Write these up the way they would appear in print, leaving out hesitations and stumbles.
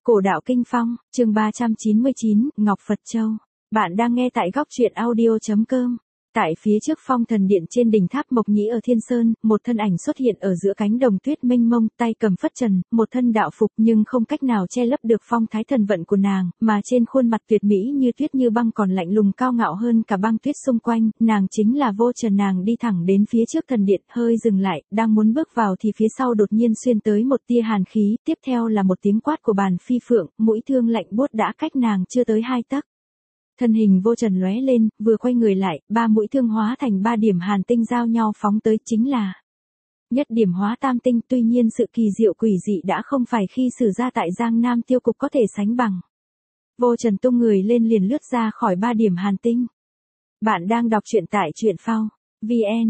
Cổ đạo kinh phong, chương 399, Ngọc Phật Châu. Bạn đang nghe tại góc truyện audio.com. Tại phía trước phong thần điện trên đỉnh tháp Mộc Nhĩ ở Thiên Sơn, một thân ảnh xuất hiện ở giữa cánh đồng tuyết mênh mông, tay cầm phất trần, một thân đạo phục nhưng không cách nào che lấp được phong thái thần vận của nàng, mà trên khuôn mặt tuyệt mỹ như tuyết như băng còn lạnh lùng cao ngạo hơn cả băng tuyết xung quanh, nàng chính là Vô Trần. Nàng đi thẳng đến phía trước thần điện, hơi dừng lại, đang muốn bước vào thì phía sau đột nhiên xuyên tới một tia hàn khí, tiếp theo là một tiếng quát của Bàn Phi Phượng, mũi thương lạnh buốt đã cách nàng chưa tới 2 tấc. Thân hình Vô Trần lóe lên, vừa quay người lại, 3 mũi thương hóa thành 3 điểm hàn tinh giao nhau phóng tới, chính là nhất điểm hóa tam tinh. Tuy nhiên sự kỳ diệu quỷ dị đã không phải khi sử ra tại Giang Nam tiêu cục có thể sánh bằng. Vô Trần tung người lên liền lướt ra khỏi 3 điểm hàn tinh. Bạn đang đọc truyện tại truyện phao vn,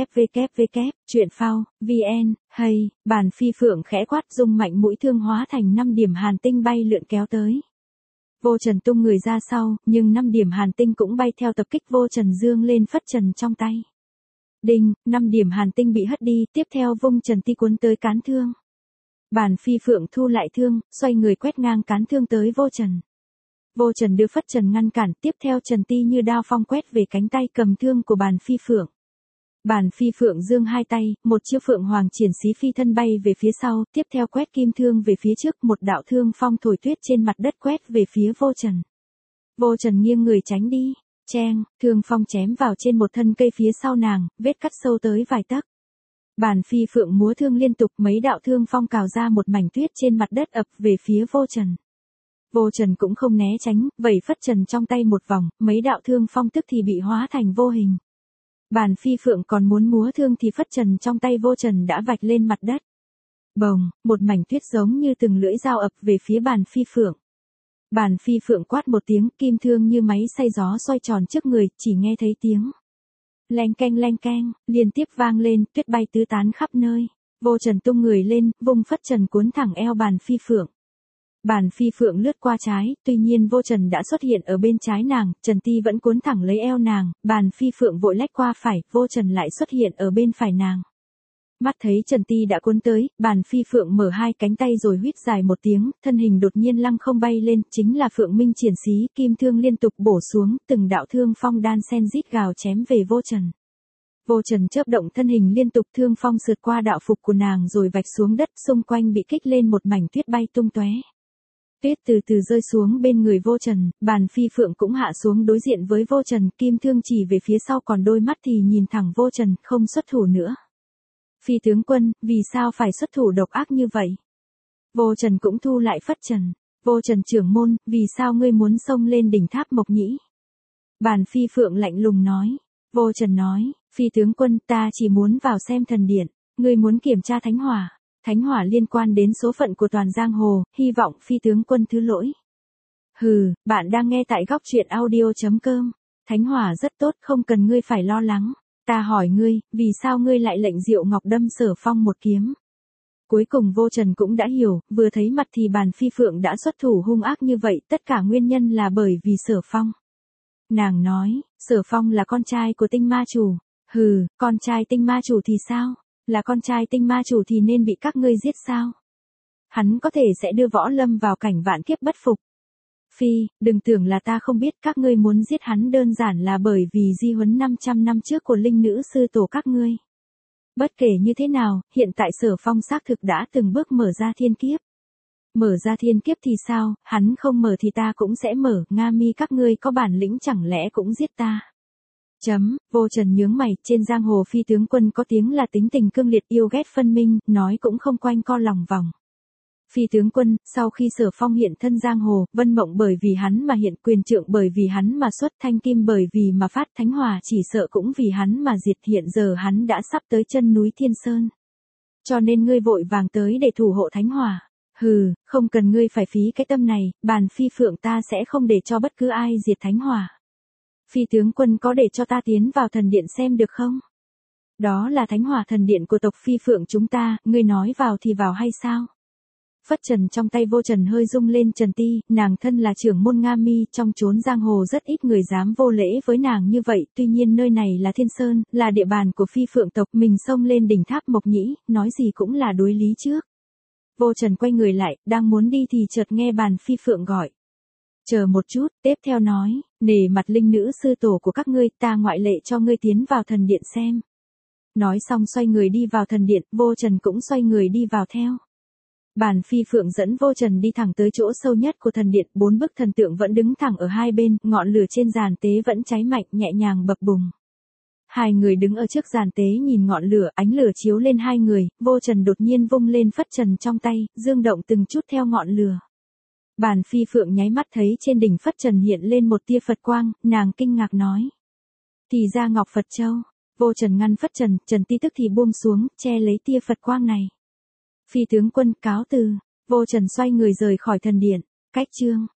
www, truyện phao vn. Hay, Bàn Phi Phượng khẽ quát, dung mạnh mũi thương hóa thành 5 điểm hàn tinh bay lượn kéo tới. Vô Trần tung người ra sau, nhưng 5 điểm hàn tinh cũng bay theo tập kích. Vô Trần dương lên phất trần trong tay. Đinh, 5 điểm hàn tinh bị hất đi, tiếp theo vung trần ti cuốn tới cán thương. Bàn Phi Phượng thu lại thương, xoay người quét ngang cán thương tới Vô Trần. Vô Trần đưa phất trần ngăn cản, tiếp theo trần ti như đao phong quét về cánh tay cầm thương của Bàn Phi Phượng. Bàn Phi Phượng dương hai tay, một chiêu Phượng Hoàng triển xí phi thân bay về phía sau, tiếp theo quét kim thương về phía trước, một đạo thương phong thổi tuyết trên mặt đất quét về phía Vô Trần. Vô Trần nghiêng người tránh đi, cheng, thương phong chém vào trên một thân cây phía sau nàng, vết cắt sâu tới vài tấc. Bàn Phi Phượng múa thương liên tục, mấy đạo thương phong cào ra một mảnh tuyết trên mặt đất ập về phía Vô Trần. Vô Trần cũng không né tránh, vẩy phất trần trong tay một vòng, mấy đạo thương phong tức thì bị hóa thành vô hình. Bàn Phi Phượng còn muốn múa thương thì phất trần trong tay Vô Trần đã vạch lên mặt đất. Bồng, một mảnh tuyết giống như từng lưỡi dao ập về phía Bàn Phi Phượng. Bàn Phi Phượng quát một tiếng, kim thương như máy xay gió xoay tròn trước người, chỉ nghe thấy tiếng leng keng, liên tiếp vang lên, tuyết bay tứ tán khắp nơi. Vô Trần tung người lên, vung phất trần cuốn thẳng eo Bàn Phi Phượng. Bàn Phi Phượng lướt qua trái, tuy nhiên Vô Trần đã xuất hiện ở bên trái nàng, trần ti vẫn cuốn thẳng lấy eo nàng, Bàn Phi Phượng vội lách qua phải, Vô Trần lại xuất hiện ở bên phải nàng. Mắt thấy trần ti đã cuốn tới, Bàn Phi Phượng mở hai cánh tay rồi huýt dài một tiếng, thân hình đột nhiên lăng không bay lên, chính là Phượng Minh triển xí, kim thương liên tục bổ xuống, từng đạo thương phong đan sen rít gào chém về Vô Trần. Vô Trần chớp động thân hình liên tục, thương phong sượt qua đạo phục của nàng rồi vạch xuống đất, xung quanh bị kích lên một mảnh tuyết bay tung tóe. Tuyết từ từ rơi xuống bên người Vô Trần, Bàn Phi Phượng cũng hạ xuống đối diện với Vô Trần, kim thương chỉ về phía sau, còn đôi mắt thì nhìn thẳng Vô Trần, không xuất thủ nữa. Phi tướng quân, vì sao phải xuất thủ độc ác như vậy? Vô Trần cũng thu lại phất trần. Vô Trần trưởng môn, vì sao ngươi muốn xông lên đỉnh tháp Mộc Nhĩ? Bàn Phi Phượng lạnh lùng nói. Vô Trần nói, Phi tướng quân, ta chỉ muốn vào xem thần điện, ngươi muốn kiểm tra thánh hỏa. Thánh hỏa liên quan đến số phận của toàn giang hồ, hy vọng Phi tướng quân thứ lỗi. Hừ, bạn đang nghe tại góc truyện audio.com. Thánh hỏa rất tốt, không cần ngươi phải lo lắng. Ta hỏi ngươi, vì sao ngươi lại lệnh Diệu Ngọc đâm Sở Phong một kiếm? Cuối cùng Vô Trần cũng đã hiểu, vừa thấy mặt thì Bàn Phi Phượng đã xuất thủ hung ác như vậy, tất cả nguyên nhân là bởi vì Sở Phong. Nàng nói, Sở Phong là con trai của Tinh Ma Chủ. Hừ, con trai Tinh Ma Chủ thì sao? Là con trai Tinh Ma Chủ thì nên bị các ngươi giết sao? Hắn có thể sẽ đưa võ lâm vào cảnh vạn kiếp bất phục. Phi, đừng tưởng là ta không biết, các ngươi muốn giết hắn đơn giản là bởi vì di huấn 500 năm trước của linh nữ sư tổ các ngươi. Bất kể như thế nào, hiện tại Sở Phong xác thực đã từng bước mở ra thiên kiếp. Mở ra thiên kiếp thì sao, hắn không mở thì ta cũng sẽ mở, Nga Mi các ngươi có bản lĩnh chẳng lẽ cũng giết ta? Vô Trần nhướng mày, trên giang hồ Phi tướng quân có tiếng là tính tình cương liệt, yêu ghét phân minh, nói cũng không quanh co lòng vòng. Phi tướng quân, sau khi Sở Phong hiện thân giang hồ, Vân Mộng bởi vì hắn mà hiện, Quyền Trượng bởi vì hắn mà xuất, Thanh Kim bởi vì mà phát, Thánh Hỏa chỉ sợ cũng vì hắn mà diệt, hiện giờ hắn đã sắp tới chân núi Thiên Sơn. Cho nên ngươi vội vàng tới để thủ hộ Thánh Hỏa. Hừ, không cần ngươi phải phí cái tâm này, Bàn Phi Phượng ta sẽ không để cho bất cứ ai diệt Thánh Hỏa. Phi tướng quân có để cho ta tiến vào thần điện xem được không? Đó là Thánh Hỏa thần điện của tộc Phi Phượng chúng ta, ngươi nói vào thì vào hay sao? Phất trần trong tay Vô Trần hơi rung lên, trần ti, nàng thân là trưởng môn Nga Mi, trong chốn giang hồ rất ít người dám vô lễ với nàng như vậy, tuy nhiên nơi này là Thiên Sơn, là địa bàn của Phi Phượng tộc, mình xông lên đỉnh tháp Mộc Nhĩ, nói gì cũng là đối lý trước. Vô Trần quay người lại, đang muốn đi thì chợt nghe Bàn Phi Phượng gọi. Chờ một chút, tiếp theo nói, nể mặt linh nữ sư tổ của các ngươi, ta ngoại lệ cho ngươi tiến vào thần điện xem. Nói xong xoay người đi vào thần điện, Vô Trần cũng xoay người đi vào theo. Bàn Phi Phượng dẫn Vô Trần đi thẳng tới chỗ sâu nhất của thần điện, 4 bức thần tượng vẫn đứng thẳng ở hai bên, ngọn lửa trên giàn tế vẫn cháy mạnh nhẹ nhàng bập bùng. Hai người đứng ở trước giàn tế nhìn ngọn lửa, ánh lửa chiếu lên hai người, Vô Trần đột nhiên vung lên phất trần trong tay, dương động từng chút theo ngọn lửa. Bàn Phi Phượng nháy mắt thấy trên đỉnh phất trần hiện lên một tia Phật quang, nàng kinh ngạc nói. Thì ra Ngọc Phật Châu. Vô Trần ngăn phất trần, Trần Ti tức thì buông xuống, che lấy tia Phật quang này. Phi tướng quân cáo từ, Vô Trần xoay người rời khỏi thần điện. Cách chương